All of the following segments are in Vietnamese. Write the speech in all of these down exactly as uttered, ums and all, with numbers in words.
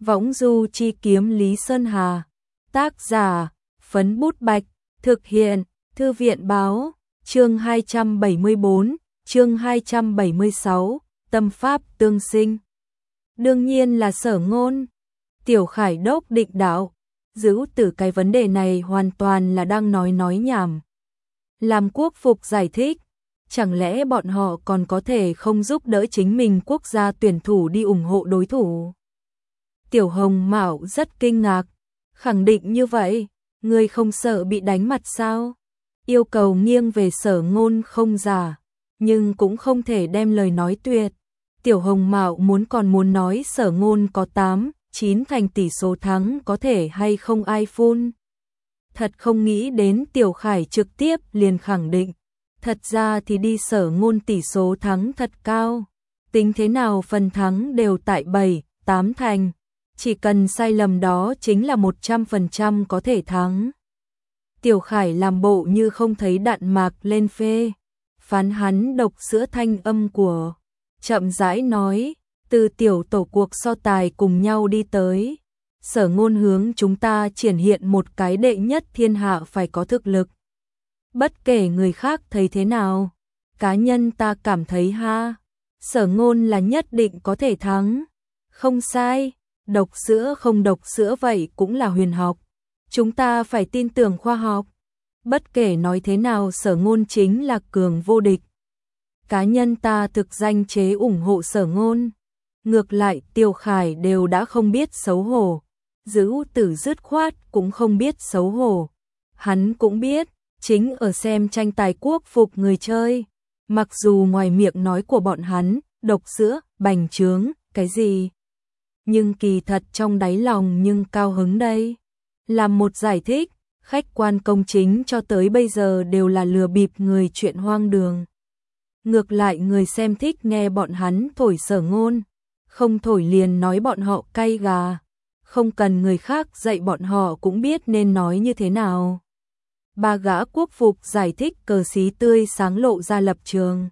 Võng du chi kiếm Lý Sơn Hà. Tác giả, Phấn Bút Bạch. Thực hiện, Thư viện báo. Chương hai trăm bảy mươi bốn, chương hai trăm bảy mươi sáu, tâm pháp tương sinh. Đương nhiên là Sở Ngôn. Tiểu Khải Đốc định đạo. Giữ từ cái vấn đề này hoàn toàn là đang nói nói nhảm. Làm quốc phục giải thích, chẳng lẽ bọn họ còn có thể không giúp đỡ chính mình quốc gia tuyển thủ đi ủng hộ đối thủ? Tiểu Hồng Mạo rất kinh ngạc, khẳng định như vậy, ngươi không sợ bị đánh mặt sao? Yêu cầu nghiêng về Sở Ngôn không giả, nhưng cũng không thể đem lời nói tuyệt. Tiểu Hồng Mạo muốn còn muốn nói Sở Ngôn có tám, chín thành tỷ số thắng có thể hay không ai phun. Thật không nghĩ đến Tiểu Khải trực tiếp liền khẳng định. Thật ra thì đi Sở Ngôn tỷ số thắng thật cao. Tính thế nào phần thắng đều tại bảy, tám thành. Chỉ cần sai lầm đó chính là một trăm phần trăm có thể thắng. Tiểu Khải làm bộ như không thấy đạn mạc lên phê. Phán hắn độc sữa thanh âm của. Chậm rãi nói, từ tiểu tổ cuộc so tài cùng nhau đi tới. Sở Ngôn hướng chúng ta triển hiện một cái đệ nhất thiên hạ phải có thực lực. Bất kể người khác thấy thế nào, cá nhân ta cảm thấy ha, Sở Ngôn là nhất định có thể thắng. Không sai, độc sữa không độc sữa vậy cũng là huyền học. Chúng ta phải tin tưởng khoa học. Bất kể nói thế nào Sở Ngôn chính là cường vô địch. Cá nhân ta thực danh chế ủng hộ Sở Ngôn. Ngược lại Tiểu Khải đều đã không biết xấu hổ. Giữ tử dứt khoát cũng không biết xấu hổ. Hắn cũng biết, chính ở xem tranh tài quốc phục người chơi. Mặc dù ngoài miệng nói của bọn hắn, độc sữa, bành trướng, cái gì. Nhưng kỳ thật trong đáy lòng nhưng cao hứng đây. Làm một giải thích, khách quan công chính cho tới bây giờ đều là lừa bịp người chuyện hoang đường. Ngược lại người xem thích nghe bọn hắn thổi Sở Ngôn. Không thổi liền nói bọn họ cay gà. Không cần người khác dạy bọn họ cũng biết nên nói như thế nào. Ba gã quốc phục giải thích cờ xí tươi sáng lộ ra lập trường.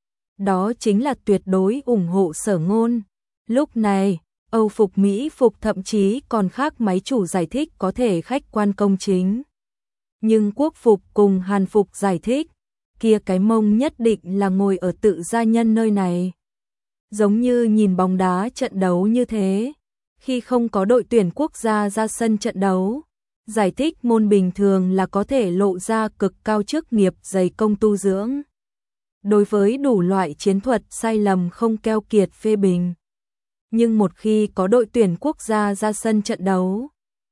Đó chính là tuyệt đối ủng hộ Sở Ngôn. Lúc này, Âu phục Mỹ phục thậm chí còn khác máy chủ giải thích có thể khách quan công chính. Nhưng quốc phục cùng Hàn phục giải thích, kia cái mông nhất định là ngồi ở tự gia nhân nơi này. Giống như nhìn bóng đá trận đấu như thế. Khi không có đội tuyển quốc gia ra sân trận đấu, giải thích môn bình thường là có thể lộ ra cực cao chức nghiệp dày công tu dưỡng. Đối với đủ loại chiến thuật sai lầm không keo kiệt phê bình. Nhưng một khi có đội tuyển quốc gia ra sân trận đấu,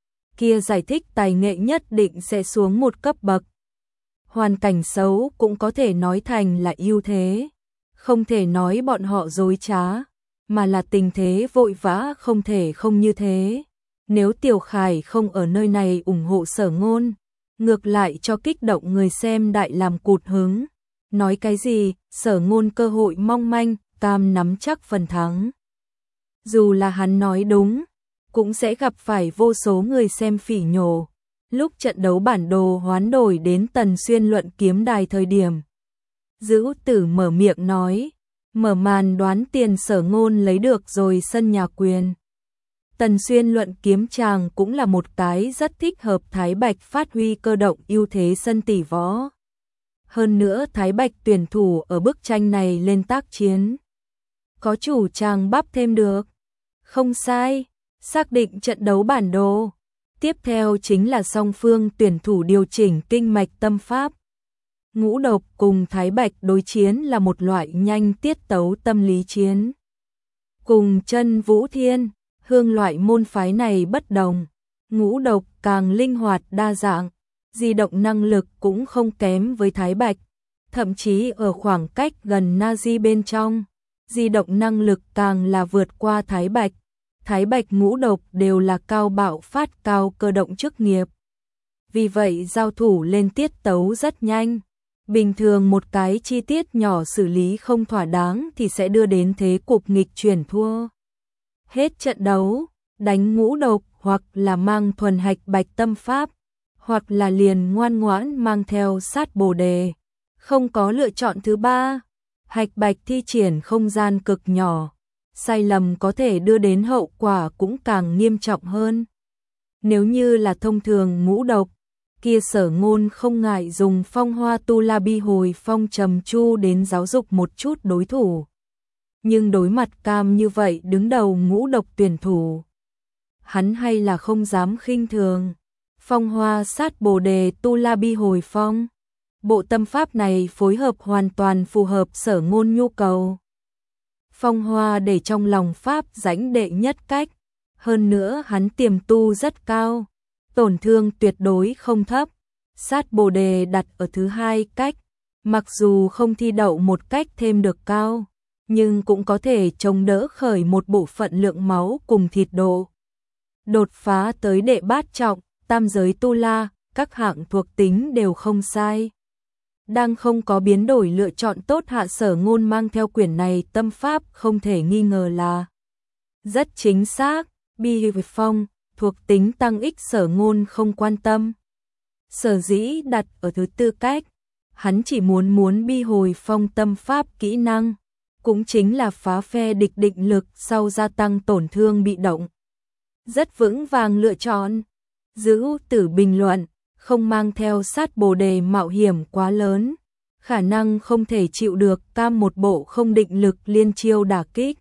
kia giải thích tài nghệ nhất định sẽ xuống một cấp bậc. Hoàn cảnh xấu cũng có thể nói thành là ưu thế. Không thể nói bọn họ dối trá, mà là tình thế vội vã không thể không như thế. Nếu Tiểu Khải không ở nơi này ủng hộ Sở Ngôn, ngược lại cho kích động người xem đại làm cụt hứng. Nói cái gì, Sở Ngôn cơ hội mong manh, cam nắm chắc phần thắng. Dù là hắn nói đúng, cũng sẽ gặp phải vô số người xem phỉ nhổ. Lúc trận đấu bản đồ hoán đổi đến Tần Xuyên luận kiếm đài thời điểm. Giữ tử mở miệng nói, mở màn đoán tiền Sở Ngôn lấy được rồi sân nhà quyền. Tần Xuyên luận kiếm tràng cũng là một cái rất thích hợp Thái Bạch phát huy cơ động ưu thế sân tỷ võ. Hơn nữa Thái Bạch tuyển thủ ở bức tranh này lên tác chiến. Có chủ tràng bắp thêm được. Không sai, xác định trận đấu bản đồ. Tiếp theo chính là song phương tuyển thủ điều chỉnh kinh mạch tâm pháp. Ngũ độc cùng Thái Bạch đối chiến là một loại nhanh tiết tấu tâm lý chiến. Cùng Chân Vũ Thiên, Hương loại môn phái này bất đồng. Ngũ độc càng linh hoạt đa dạng, di động năng lực cũng không kém với Thái Bạch. Thậm chí ở khoảng cách gần Nazi bên trong, di động năng lực càng là vượt qua Thái Bạch. Thái Bạch ngũ độc đều là cao bạo phát cao cơ động chức nghiệp. Vì vậy giao thủ lên tiết tấu rất nhanh. Bình thường một cái chi tiết nhỏ xử lý không thỏa đáng thì sẽ đưa đến thế cục nghịch chuyển thua. Hết trận đấu, đánh ngũ độc hoặc là mang thuần hạch bạch tâm pháp, hoặc là liền ngoan ngoãn mang theo sát bồ đề. Không có lựa chọn thứ ba. Hạch bạch thi triển không gian cực nhỏ, sai lầm có thể đưa đến hậu quả cũng càng nghiêm trọng hơn. Nếu như là thông thường ngũ độc, kia Sở Ngôn không ngại dùng Phong Hoa Tu La Bi Hồi Phong Trầm Chu đến giáo dục một chút đối thủ. Nhưng đối mặt Cam như vậy đứng đầu ngũ độc tuyển thủ, hắn hay là không dám khinh thường. Phong Hoa Sát Bồ Đề Tu La Bi Hồi Phong, bộ tâm pháp này phối hợp hoàn toàn phù hợp Sở Ngôn nhu cầu. Phong Hoa để trong lòng pháp rãnh đệ nhất cách, hơn nữa hắn tiềm tu rất cao, tổn thương tuyệt đối không thấp. Sát Bồ Đề đặt ở thứ hai cách, mặc dù không thi đậu một cách thêm được cao, nhưng cũng có thể chống đỡ khởi một bộ phận lượng máu cùng thịt độ. Đột phá tới đệ bát trọng, tam giới tu la, các hạng thuộc tính đều không sai. Đang không có biến đổi lựa chọn tốt hạ, Sở Ngôn mang theo quyển này tâm pháp không thể nghi ngờ là rất chính xác. Bi Hồi Phong, thuộc tính tăng ích Sở Ngôn không quan tâm. Sở dĩ đặt ở thứ tư cách, hắn chỉ muốn muốn Bi Hồi Phong tâm pháp kỹ năng, cũng chính là phá phe địch định lực sau gia tăng tổn thương bị động. Rất vững vàng lựa chọn. Giữ tử bình luận, không mang theo Sát Bồ Đề mạo hiểm quá lớn, khả năng không thể chịu được Cam một bộ không định lực liên chiêu đả kích.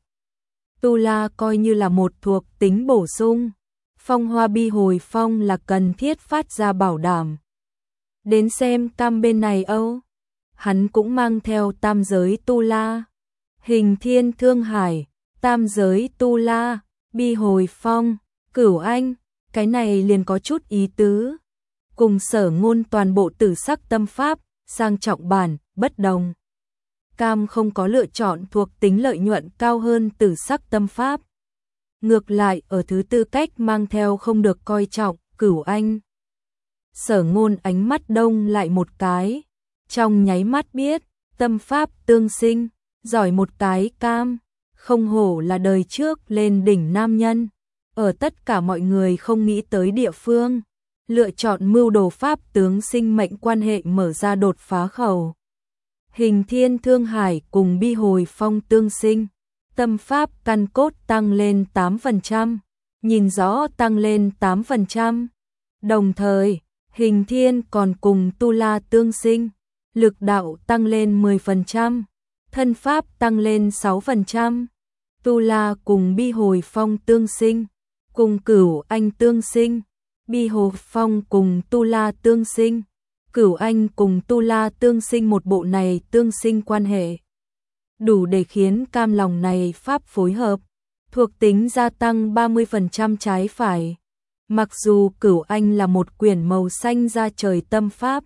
Tu La coi như là một thuộc tính bổ sung, Phong Hoa Bi Hồi Phong là cần thiết phát ra bảo đảm. Đến xem Cam bên này Âu, hắn cũng mang theo tam giới Tu La, Hình Thiên Thương Hải, tam giới Tu La, Bi Hồi Phong, Cửu Anh, cái này liền có chút ý tứ. Cùng Sở Ngôn toàn bộ tử sắc tâm pháp, sang trọng bản, bất đồng. Cam không có lựa chọn thuộc tính lợi nhuận cao hơn tử sắc tâm pháp. Ngược lại ở thứ tư cách mang theo không được coi trọng, Cửu Anh. Sở Ngôn ánh mắt đông lại một cái, trong nháy mắt biết, tâm pháp tương sinh, giỏi một cái Cam, không hổ là đời trước lên đỉnh nam nhân. Ở tất cả mọi người không nghĩ tới địa phương, lựa chọn mưu đồ pháp tướng sinh mệnh quan hệ mở ra đột phá khẩu. Hình Thiên Thương Hải cùng Bi Hồi Phong tương sinh, tâm pháp căn cốt tăng lên tám phần trăm, nhìn rõ tăng lên tám phần trăm. Đồng thời, Hình Thiên còn cùng Tu La tương sinh, lực đạo tăng lên mười phần trăm, thân pháp tăng lên sáu phần trăm. Tu La cùng Bi Hồi Phong tương sinh, cùng Cửu Anh tương sinh, Bi Hồi Phong cùng Tu La tương sinh, Cửu Anh cùng Tu La tương sinh, một bộ này tương sinh quan hệ đủ để khiến Cam lòng này pháp phối hợp, thuộc tính gia tăng ba mươi phần trăm trái phải. Mặc dù Cửu Anh là một quyển màu xanh da trời tâm pháp,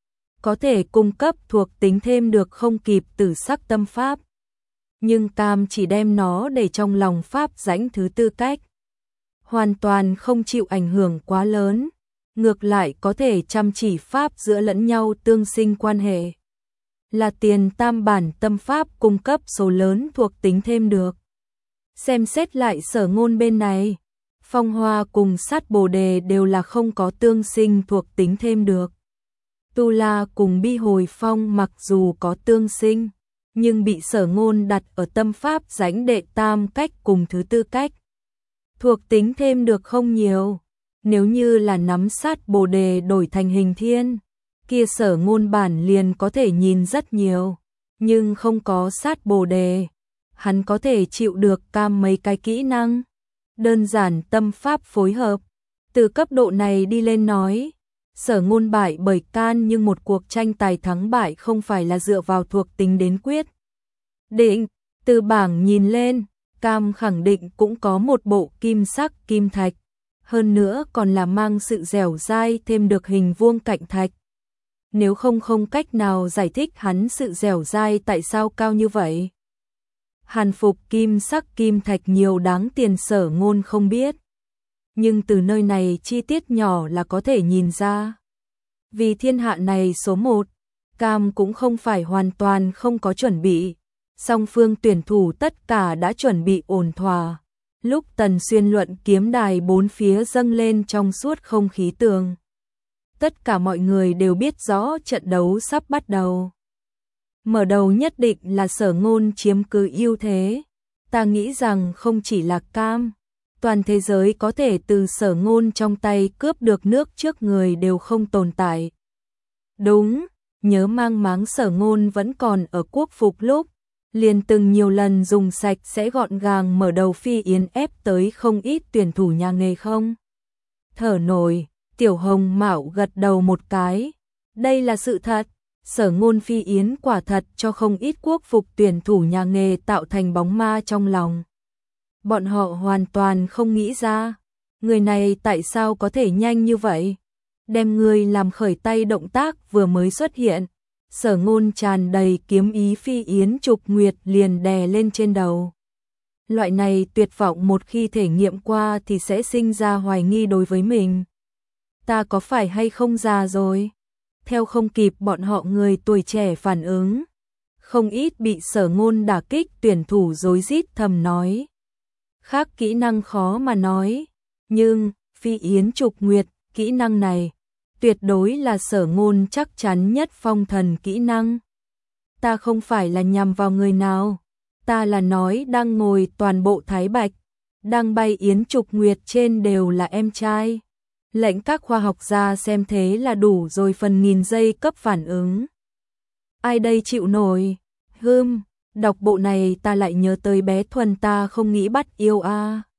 có thể cung cấp thuộc tính thêm được không kịp tử sắc tâm pháp, nhưng Cam chỉ đem nó để trong lòng pháp rãnh thứ tư cách, hoàn toàn không chịu ảnh hưởng quá lớn, ngược lại có thể chăm chỉ pháp giữa lẫn nhau tương sinh quan hệ. Là tiền tam bản tâm pháp cung cấp số lớn thuộc tính thêm được. Xem xét lại Sở Ngôn bên này, Phong Hoa cùng Sát Bồ Đề đều là không có tương sinh thuộc tính thêm được. Tu La cùng Bi Hồi Phong mặc dù có tương sinh, nhưng bị Sở Ngôn đặt ở tâm pháp rãnh đệ tam cách cùng thứ tư cách. Thuộc tính thêm được không nhiều. Nếu như là nắm Sát Bồ Đề đổi thành Hình Thiên, kia Sở Ngôn bản liền có thể nhìn rất nhiều, nhưng không có Sát Bồ Đề, hắn có thể chịu được Cam mấy cái kỹ năng. Đơn giản tâm pháp phối hợp, từ cấp độ này đi lên nói, Sở Ngôn bại bởi Can, nhưng một cuộc tranh tài thắng bại không phải là dựa vào thuộc tính đến quyết định. Từ bảng nhìn lên, Cam khẳng định cũng có một bộ kim sắc kim thạch, hơn nữa còn là mang sự dẻo dai thêm được hình vuông cạnh thạch. Nếu không không cách nào giải thích hắn sự dẻo dai tại sao cao như vậy. Hàn phục kim sắc kim thạch nhiều đáng tiền Sở Ngôn không biết, nhưng từ nơi này chi tiết nhỏ là có thể nhìn ra. Vì thiên hạ này số một, Cam cũng không phải hoàn toàn không có chuẩn bị, song phương tuyển thủ tất cả đã chuẩn bị ổn thỏa. Lúc Tần Xuyên luận kiếm đài bốn phía dâng lên trong suốt không khí tường, tất cả mọi người đều biết rõ trận đấu sắp bắt đầu. Mở đầu nhất định là Sở Ngôn chiếm cứ ưu thế, Ta nghĩ rằng không chỉ là cam, toàn thế giới có thể từ Sở Ngôn trong tay cướp được nước trước người đều không tồn tại. Đúng, nhớ mang máng Sở Ngôn vẫn còn ở quốc phục lúc, liền từng nhiều lần dùng sạch sẽ gọn gàng mở đầu Phi Yến ép tới không ít tuyển thủ nhà nghề không? Thở nổi, Tiểu Hồng Mạo gật đầu một cái. Đây là sự thật, Sở Ngôn Phi Yến quả thật cho không ít quốc phục tuyển thủ nhà nghề tạo thành bóng ma trong lòng. Bọn họ hoàn toàn không nghĩ ra, người này tại sao có thể nhanh như vậy? Đem người làm khởi tay động tác vừa mới xuất hiện, Sở Ngôn tràn đầy kiếm ý Phi Yến Trục Nguyệt liền đè lên trên đầu. Loại này tuyệt vọng một khi thể nghiệm qua thì sẽ sinh ra hoài nghi đối với mình. Ta có phải hay không già rồi? Theo không kịp bọn họ người tuổi trẻ phản ứng. Không ít bị Sở Ngôn đả kích tuyển thủ rối rít thầm nói. Khác kỹ năng khó mà nói, nhưng Phi Yến Trục Nguyệt, kỹ năng này tuyệt đối là Sở Ngôn chắc chắn nhất phong thần kỹ năng. Ta không phải là nhằm vào người nào, ta là nói đang ngồi toàn bộ Thái Bạch, đang bay Yến Trục Nguyệt trên đều là em trai. Lệnh các khoa học gia xem thế là đủ rồi, phần nghìn giây cấp phản ứng. Ai đây chịu nổi? Hừm, đọc bộ này ta lại nhớ tới bé Thuần ta không nghĩ bắt yêu a. À.